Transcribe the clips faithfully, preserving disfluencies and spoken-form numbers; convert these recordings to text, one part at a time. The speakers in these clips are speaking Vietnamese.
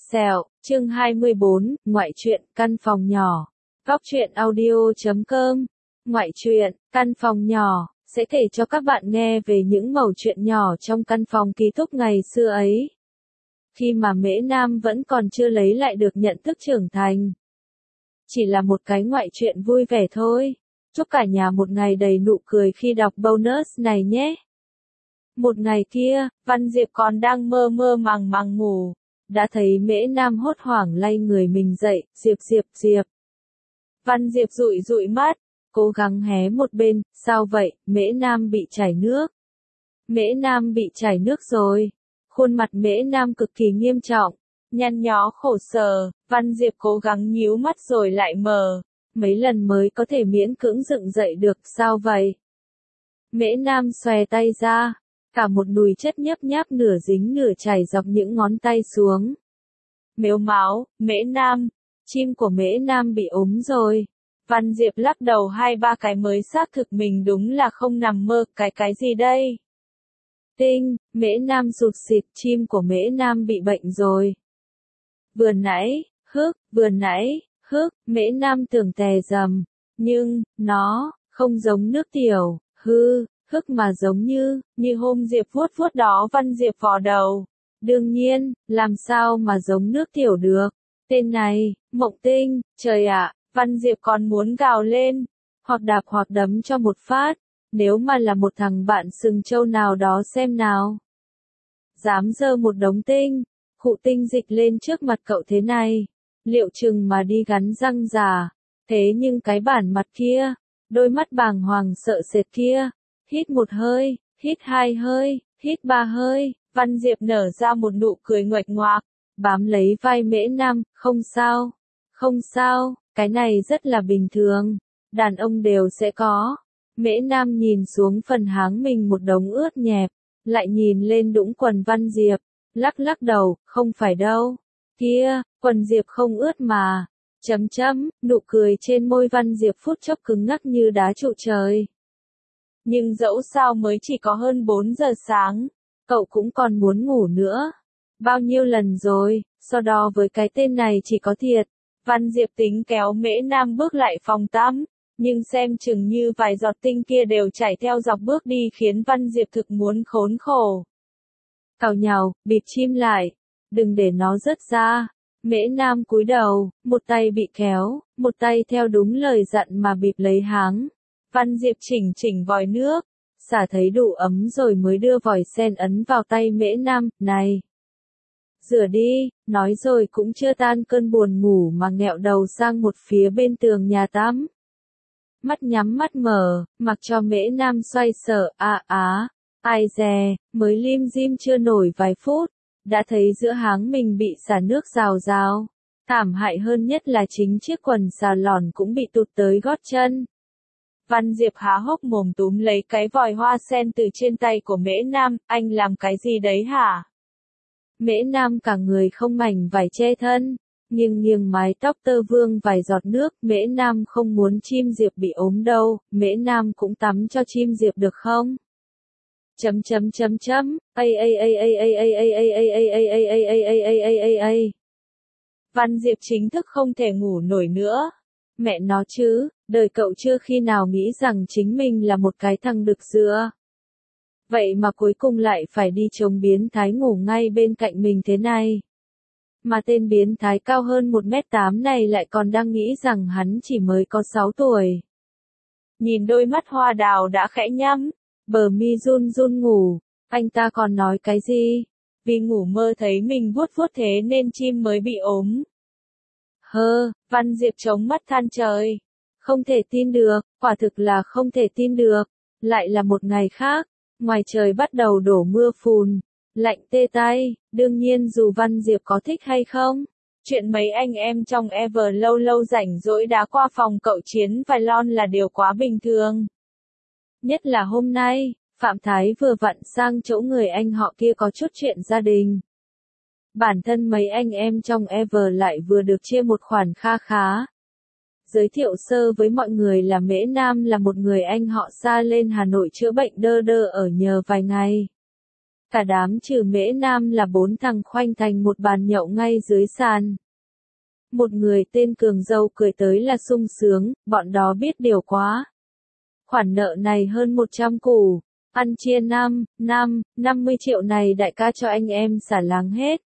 Sẹo, chương hai mươi bốn, ngoại truyện, căn phòng nhỏ. Góc truyện audio chấm com. Ngoại truyện, căn phòng nhỏ, sẽ kể cho các bạn nghe về những mẩu chuyện nhỏ trong căn phòng ký túc ngày xưa ấy. Khi mà Mễ Nam vẫn còn chưa lấy lại được nhận thức trưởng thành. Chỉ là một cái ngoại truyện vui vẻ thôi. Chúc cả nhà một ngày đầy nụ cười khi đọc bonus này nhé. Một ngày kia, Văn Diệp còn đang mơ mơ màng màng ngủ. Đã thấy Mễ Nam hốt hoảng lay người mình dậy, Diệp Diệp Diệp. Văn Diệp dụi dụi mắt, cố gắng hé một bên, sao vậy, Mễ Nam bị chảy nước. Mễ Nam bị chảy nước rồi. Khuôn mặt Mễ Nam cực kỳ nghiêm trọng, nhăn nhó khổ sở, Văn Diệp cố gắng nhíu mắt rồi lại mở, mấy lần mới có thể miễn cưỡng dựng dậy được, sao vậy? Mễ Nam xòe tay ra. Cả một nùi chất nhấp nháp nửa dính nửa chảy dọc những ngón tay xuống. Mếu máo, Mễ Nam, chim của Mễ Nam bị ốm rồi. Văn Diệp lắc đầu hai ba cái mới xác thực mình đúng là không nằm mơ, cái cái gì đây? Tinh, Mễ Nam sụt xịt, chim của Mễ Nam bị bệnh rồi. Vừa nãy, hức, vừa nãy, hức, Mễ Nam tưởng tè dầm, nhưng, nó, không giống nước tiểu, hư. Hức mà giống như, như hôm Diệp vuốt vuốt đó Văn Diệp vò đầu. Đương nhiên, làm sao mà giống nước tiểu được. Tên này, Mộng Tinh, trời ạ, Văn Diệp còn muốn gào lên, hoặc đạp hoặc đấm cho một phát, nếu mà là một thằng bạn sừng trâu nào đó xem nào. Dám giơ một đống tinh, khụ tinh dịch lên trước mặt cậu thế này, liệu chừng mà đi gắn răng già. Thế nhưng cái bản mặt kia, đôi mắt bàng hoàng sợ sệt kia. Hít một hơi, hít hai hơi, hít ba hơi, Văn Diệp nở ra một nụ cười nguệch ngoạc, bám lấy vai Mễ Nam, không sao, không sao, cái này rất là bình thường, đàn ông đều sẽ có. Mễ Nam nhìn xuống phần háng mình một đống ướt nhẹp, lại nhìn lên đũng quần Văn Diệp, lắc lắc đầu, không phải đâu, kia, quần Diệp không ướt mà, chấm chấm, nụ cười trên môi Văn Diệp phút chốc cứng ngắc như đá trụ trời. Nhưng dẫu sao mới chỉ có hơn bốn giờ sáng, cậu cũng còn muốn ngủ nữa. Bao nhiêu lần rồi, so đo với cái tên này chỉ có thiệt. Văn Diệp tính kéo Mễ Nam bước lại phòng tắm, nhưng xem chừng như vài giọt tinh kia đều chảy theo dọc bước đi khiến Văn Diệp thực muốn khốn khổ. Cào nhào, bịt chim lại, đừng để nó rớt ra. Mễ Nam cúi đầu, một tay bị kéo, một tay theo đúng lời dặn mà bịt lấy háng. Văn Diệp chỉnh chỉnh vòi nước, xả thấy đủ ấm rồi mới đưa vòi sen ấn vào tay Mễ Nam, này. Rửa đi, nói rồi cũng chưa tan cơn buồn ngủ mà nghẹo đầu sang một phía bên tường nhà tắm. Mắt nhắm mắt mở, mặc cho Mễ Nam xoay sở, à á, ai dè, mới lim dim chưa nổi vài phút, đã thấy giữa háng mình bị xả nước rào rào. Thảm hại hơn nhất là chính chiếc quần xà lòn cũng bị tụt tới gót chân. Văn Diệp há hốc mồm túm lấy cái vòi hoa sen từ trên tay của Mễ Nam, anh làm cái gì đấy hả? Mễ Nam cả người không mảnh vải che thân, nghiêng nghiêng mái tóc tơ vương vài giọt nước, Mễ Nam không muốn chim Diệp bị ốm đâu, Mễ Nam cũng tắm cho chim Diệp được không? Chấm chấm chấm chấm, ai ai ai ai ai ai ai ai ai ai ai ai ai ai ai ai ai ai ai. Văn Diệp chính thức không thể ngủ nổi nữa. Mẹ nó chứ, đời cậu chưa khi nào nghĩ rằng chính mình là một cái thằng đực dựa. Vậy mà cuối cùng lại phải đi chống biến thái ngủ ngay bên cạnh mình thế này. Mà tên biến thái cao hơn một mét tám này lại còn đang nghĩ rằng hắn chỉ mới có sáu tuổi. Nhìn đôi mắt hoa đào đã khẽ nhắm, bờ mi run run ngủ, anh ta còn nói cái gì? Vì ngủ mơ thấy mình vuốt vuốt thế nên chim mới bị ốm. Hơ, Văn Diệp chống mắt than trời. Không thể tin được, quả thực là không thể tin được. Lại là một ngày khác, ngoài trời bắt đầu đổ mưa phùn, lạnh tê tay, đương nhiên dù Văn Diệp có thích hay không. Chuyện mấy anh em trong Ever lâu lâu rảnh rỗi đã qua phòng cậu chiến vài lon là điều quá bình thường. Nhất là hôm nay, Phạm Thái vừa vặn sang chỗ người anh họ kia có chút chuyện gia đình. Bản thân mấy anh em trong Ever lại vừa được chia một khoản kha khá. Giới thiệu sơ với mọi người là Mễ Nam là một người anh họ xa lên Hà Nội chữa bệnh đơ đơ ở nhờ vài ngày. Cả đám trừ Mễ Nam là bốn thằng khoanh thành một bàn nhậu ngay dưới sàn. Một người tên Cường Dâu cười tới là sung sướng, bọn đó biết điều quá. Khoản nợ này hơn một trăm củ, ăn chia năm, năm, năm mươi triệu này đại ca cho anh em xả láng hết.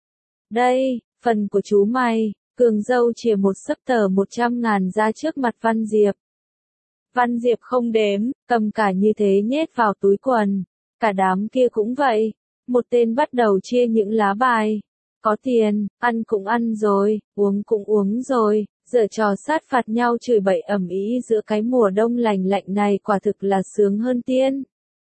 Đây, phần của chú mày. Cường Dâu chìa một xấp tờ một trăm ngàn ra trước mặt Văn Diệp. Văn Diệp không đếm, cầm cả như thế nhét vào túi quần. Cả đám kia cũng vậy. Một tên bắt đầu chia những lá bài. Có tiền, ăn cũng ăn rồi, uống cũng uống rồi, giở trò sát phạt nhau chửi bậy ầm ĩ giữa cái mùa đông lành lạnh này quả thực là sướng hơn tiên.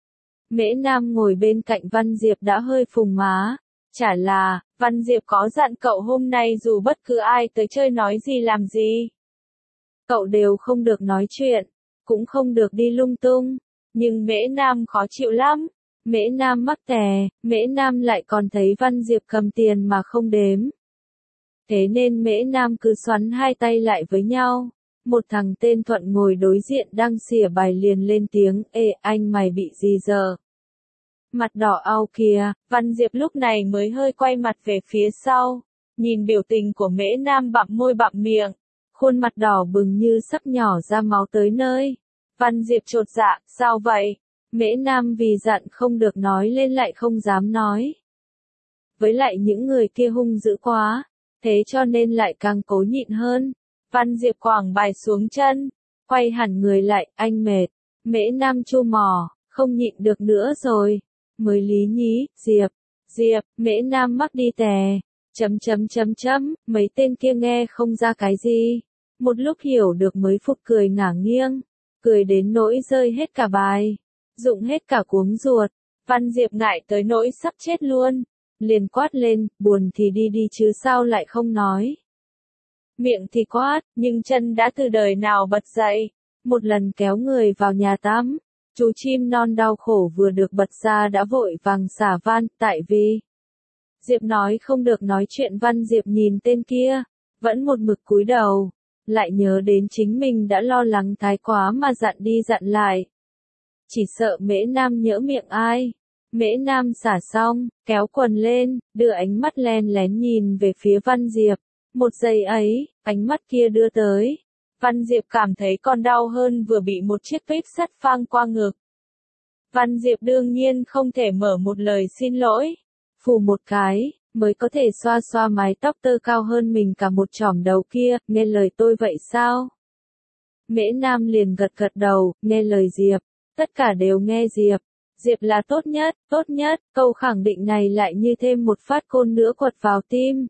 Mễ Nam ngồi bên cạnh Văn Diệp đã hơi phùng má. Chả là, Văn Diệp có dặn cậu hôm nay dù bất cứ ai tới chơi nói gì làm gì. Cậu đều không được nói chuyện, cũng không được đi lung tung, nhưng Mễ Nam khó chịu lắm. Mễ Nam mắc tè, Mễ Nam lại còn thấy Văn Diệp cầm tiền mà không đếm. Thế nên Mễ Nam cứ xoắn hai tay lại với nhau. Một thằng tên Thuận ngồi đối diện đang xỉa bài liền lên tiếng, ê anh mày bị gì giờ? Mặt đỏ au kìa, Văn Diệp lúc này mới hơi quay mặt về phía sau, nhìn biểu tình của Mễ Nam bặm môi bặm miệng, khuôn mặt đỏ bừng như sắp nhỏ ra máu tới nơi. Văn Diệp chột dạ, sao vậy? Mễ Nam vì dặn không được nói lên lại không dám nói. Với lại những người kia hung dữ quá, thế cho nên lại càng cố nhịn hơn. Văn Diệp quẳng bài xuống chân, quay hẳn người lại, anh mệt. Mễ Nam chu mỏ, không nhịn được nữa rồi. Mới lý nhí, Diệp, Diệp, Mễ Nam mắc đi tè, chấm chấm chấm chấm, mấy tên kia nghe không ra cái gì. Một lúc hiểu được mới phục cười ngả nghiêng, cười đến nỗi rơi hết cả bài, dụng hết cả cuống ruột. Văn Diệp ngại tới nỗi sắp chết luôn, liền quát lên, buồn thì đi đi chứ sao lại không nói. Miệng thì quát, nhưng chân đã từ đời nào bật dậy, một lần kéo người vào nhà tắm. Chú chim non đau khổ vừa được bật ra đã vội vàng xả van, tại vì Diệp nói không được nói chuyện. Văn Diệp nhìn tên kia, vẫn một mực cúi đầu, lại nhớ đến chính mình đã lo lắng thái quá mà dặn đi dặn lại. Chỉ sợ Mễ Nam nhỡ miệng ai. Mễ Nam xả xong, kéo quần lên, đưa ánh mắt len lén nhìn về phía Văn Diệp. Một giây ấy, ánh mắt kia đưa tới. Văn Diệp cảm thấy còn đau hơn vừa bị một chiếc vít sắt phang qua ngực. Văn Diệp đương nhiên không thể mở một lời xin lỗi. Phù một cái, mới có thể xoa xoa mái tóc tơ cao hơn mình cả một chỏm đầu kia, nghe lời tôi vậy sao? Mễ Nam liền gật gật đầu, nghe lời Diệp. Tất cả đều nghe Diệp. Diệp là tốt nhất, tốt nhất, câu khẳng định này lại như thêm một phát côn nữa quật vào tim.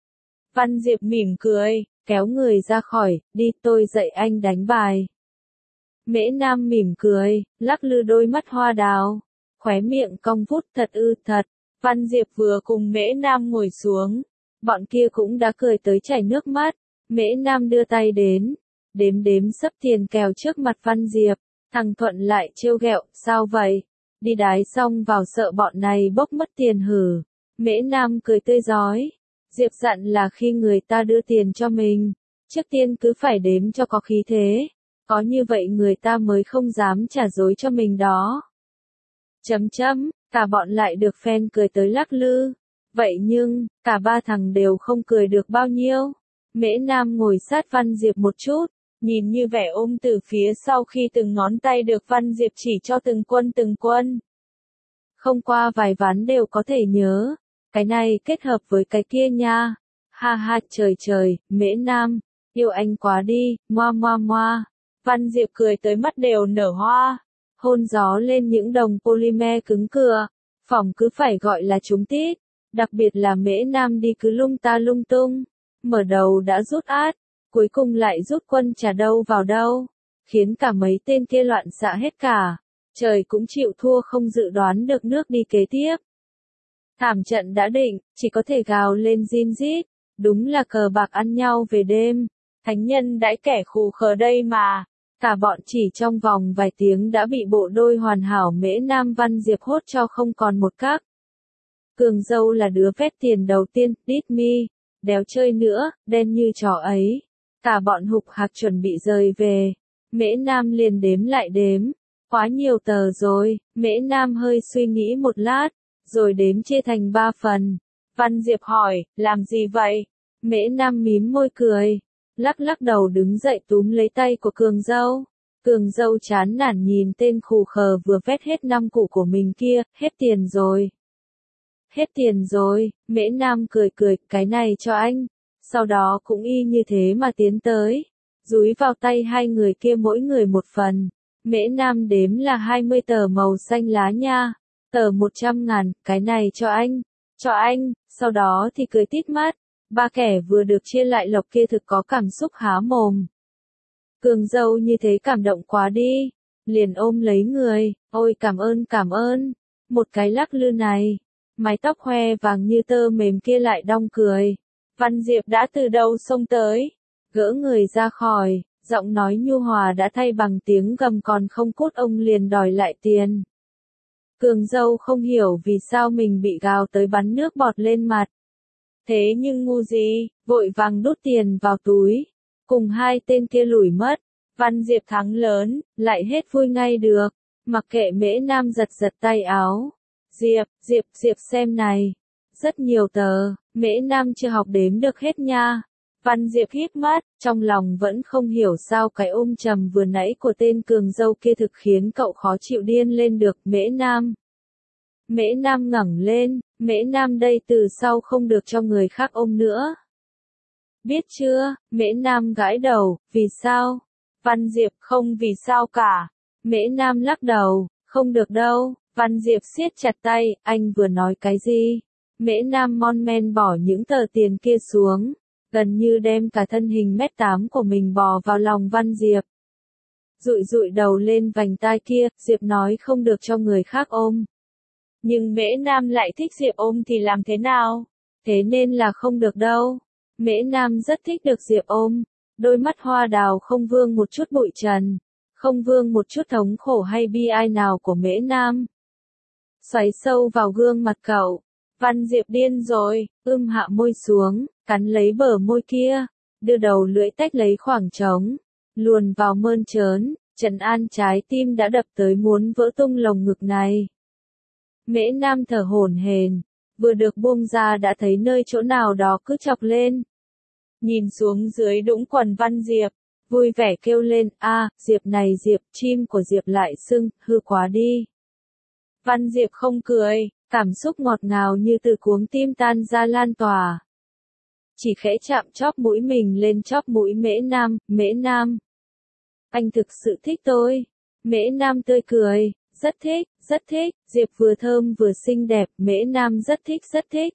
Văn Diệp mỉm cười, kéo người ra khỏi, đi tôi dạy anh đánh bài. Mễ Nam mỉm cười, lắc lư đôi mắt hoa đào, khóe miệng cong vút thật ư thật. Văn Diệp vừa cùng Mễ Nam ngồi xuống, bọn kia cũng đã cười tới chảy nước mắt. Mễ Nam đưa tay đến, đếm đếm sấp tiền kèo trước mặt Văn Diệp. Thằng Thuận lại trêu ghẹo, sao vậy? Đi đái xong vào sợ bọn này bốc mất tiền hử. Mễ Nam cười tươi rói. Diệp dặn là khi người ta đưa tiền cho mình, trước tiên cứ phải đếm cho có khí thế. Có như vậy người ta mới không dám trả dối cho mình đó. Chấm chấm, cả bọn lại được fan cười tới lắc lư. Vậy nhưng, cả ba thằng đều không cười được bao nhiêu. Mễ Nam ngồi sát Văn Diệp một chút, nhìn như vẻ ôm từ phía sau khi từng ngón tay được Văn Diệp chỉ cho từng quân từng quân. Không qua vài ván đều có thể nhớ. Cái này kết hợp với cái kia nha. Ha ha trời trời, Mễ Nam, yêu anh quá đi, ngoa ngoa ngoa. Văn Diệp cười tới mắt đều nở hoa. Hôn gió lên những đồng polymer cứng cựa. Phỏng cứ phải gọi là trúng tít. Đặc biệt là Mễ Nam đi cứ lung ta lung tung. Mở đầu đã rút át, cuối cùng lại rút quân trả đâu vào đâu. Khiến cả mấy tên kia loạn xạ hết cả. Trời cũng chịu thua không dự đoán được nước đi kế tiếp. Thảm trận đã định, chỉ có thể gào lên rin rít. Đúng là cờ bạc ăn nhau về đêm. Thánh nhân đãi kẻ khù khờ đây mà. Cả bọn chỉ trong vòng vài tiếng đã bị bộ đôi hoàn hảo Mễ Nam Văn Diệp hốt cho không còn một các. Cường Dâu là đứa vét tiền đầu tiên, đít mi. Đéo chơi nữa, đen như chó ấy. Cả bọn hục hạc chuẩn bị rời về. Mễ Nam liền đếm lại đếm. Quá nhiều tờ rồi, Mễ Nam hơi suy nghĩ một lát. rồi đếm chia thành ba phần. Văn Diệp hỏi, làm gì vậy? Mễ Nam mím môi cười, lắc lắc đầu đứng dậy túm lấy tay của Cường Dâu. Cường Dâu chán nản nhìn tên khù khờ vừa vét hết năm củ của mình kia, hết tiền rồi. Hết tiền rồi, Mễ Nam cười cười, cái này cho anh. Sau đó cũng y như thế mà tiến tới, dúi vào tay hai người kia mỗi người một phần. Mễ Nam đếm là hai mươi tờ màu xanh lá nha, tờ một trăm ngàn, cái này cho anh, cho anh, sau đó thì cười tít mắt. Ba kẻ vừa được chia lại lộc kia thực có cảm xúc há mồm. Cường Dâu như thế cảm động quá đi, liền ôm lấy người, ôi cảm ơn cảm ơn, một cái lắc lư này, mái tóc hoe vàng như tơ mềm kia lại đong cười. Văn Diệp đã từ đâu xông tới, gỡ người ra khỏi, giọng nói nhu hòa đã thay bằng tiếng gầm còn không cút, ông liền đòi lại tiền. Cường Dâu không hiểu vì sao mình bị gào tới bắn nước bọt lên mặt. Thế nhưng ngu gì, vội vàng đút tiền vào túi, cùng hai tên kia lủi mất. Văn Diệp thắng lớn, lại hết vui ngay được, mặc kệ Mễ Nam giật giật tay áo. Diệp, Diệp, Diệp xem này, rất nhiều tờ, Mễ Nam chưa học đếm được hết nha. Văn Diệp híp mắt, trong lòng vẫn không hiểu sao cái ôm trầm vừa nãy của tên Cường Dâu kia thực khiến cậu khó chịu điên lên được. Mễ Nam. Mễ Nam ngẩng lên, Mễ Nam đây từ sau không được cho người khác ôm nữa. Biết chưa? Mễ Nam gãi đầu, vì sao? Văn Diệp không vì sao cả. Mễ Nam lắc đầu, không được đâu. Văn Diệp siết chặt tay, anh vừa nói cái gì? Mễ Nam mon men bỏ những tờ tiền kia xuống, gần như đem cả thân hình mét tám của mình bò vào lòng Văn Diệp. Dụi dụi đầu lên vành tai kia, Diệp nói không được cho người khác ôm. Nhưng Mễ Nam lại thích Diệp ôm thì làm thế nào? Thế nên là không được đâu. Mễ Nam rất thích được Diệp ôm, đôi mắt hoa đào không vương một chút bụi trần, không vương một chút thống khổ hay bi ai nào của Mễ Nam. Xoáy sâu vào gương mặt cậu, Văn Diệp điên rồi, ưm hạ môi xuống, cắn lấy bờ môi kia, đưa đầu lưỡi tách lấy khoảng trống, luồn vào mơn trớn, trấn an trái tim đã đập tới muốn vỡ tung lồng ngực này. Mễ Nam thở hổn hển, vừa được buông ra đã thấy nơi chỗ nào đó cứ chọc lên. Nhìn xuống dưới đũng quần Văn Diệp, vui vẻ kêu lên, a, Diệp này Diệp, chim của Diệp lại sưng, hư quá đi. Văn Diệp không cười, cảm xúc ngọt ngào như từ cuống tim tan ra lan tỏa. Chỉ khẽ chạm chóp mũi mình lên chóp mũi Mễ Nam, Mễ Nam. Anh thực sự thích tôi. Mễ Nam tươi cười, rất thích, rất thích, Diệp vừa thơm vừa xinh đẹp, Mễ Nam rất thích rất thích.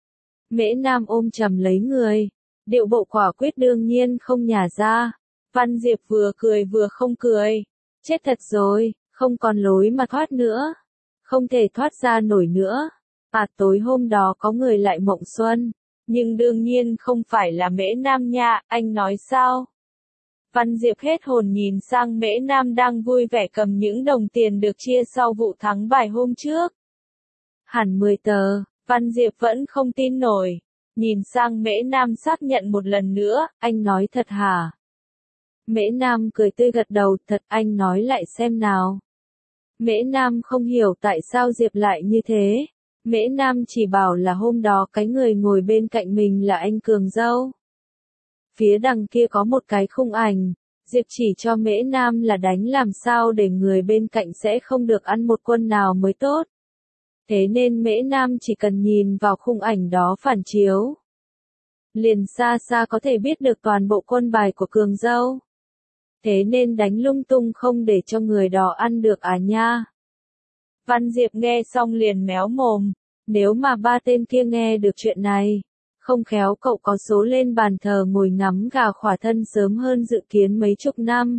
Mễ Nam ôm chầm lấy người, điệu bộ quả quyết đương nhiên không nhả ra. Văn Diệp vừa cười vừa không cười. Chết thật rồi, không còn lối mà thoát nữa. Không thể thoát ra nổi nữa. À tối hôm đó có người lại mộng xuân. Nhưng đương nhiên không phải là Mễ Nam nha, anh nói sao? Văn Diệp hết hồn nhìn sang Mễ Nam đang vui vẻ cầm những đồng tiền được chia sau vụ thắng bài hôm trước. Hẳn mười tờ, Văn Diệp vẫn không tin nổi. Nhìn sang Mễ Nam xác nhận một lần nữa, anh nói thật hả? Mễ Nam cười tươi gật đầu, thật, anh nói lại xem nào. Mễ Nam không hiểu tại sao Diệp lại như thế. Mễ Nam chỉ bảo là hôm đó cái người ngồi bên cạnh mình là anh Cường Dâu. Phía đằng kia có một cái khung ảnh, Diệp chỉ cho Mễ Nam là đánh làm sao để người bên cạnh sẽ không được ăn một quân nào mới tốt. Thế nên Mễ Nam chỉ cần nhìn vào khung ảnh đó phản chiếu, liền xa xa có thể biết được toàn bộ quân bài của Cường Dâu. Thế nên đánh lung tung không để cho người đó ăn được à nha. Văn Diệp nghe xong liền méo mồm, nếu mà ba tên kia nghe được chuyện này, không khéo cậu có số lên bàn thờ ngồi ngắm gà khỏa thân sớm hơn dự kiến mấy chục năm.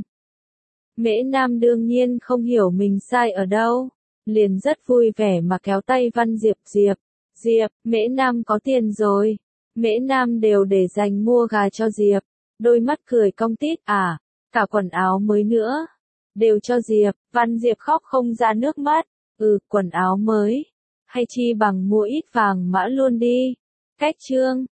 Mễ Nam đương nhiên không hiểu mình sai ở đâu, liền rất vui vẻ mà kéo tay Văn Diệp, Diệp, Diệp, Mễ Nam có tiền rồi. Mễ Nam đều để dành mua gà cho Diệp, đôi mắt cười cong tít, à, cả quần áo mới nữa, đều cho Diệp. Văn Diệp khóc không ra nước mắt, ừ, quần áo mới, hay chi bằng mua ít vàng mã luôn đi. Cách chương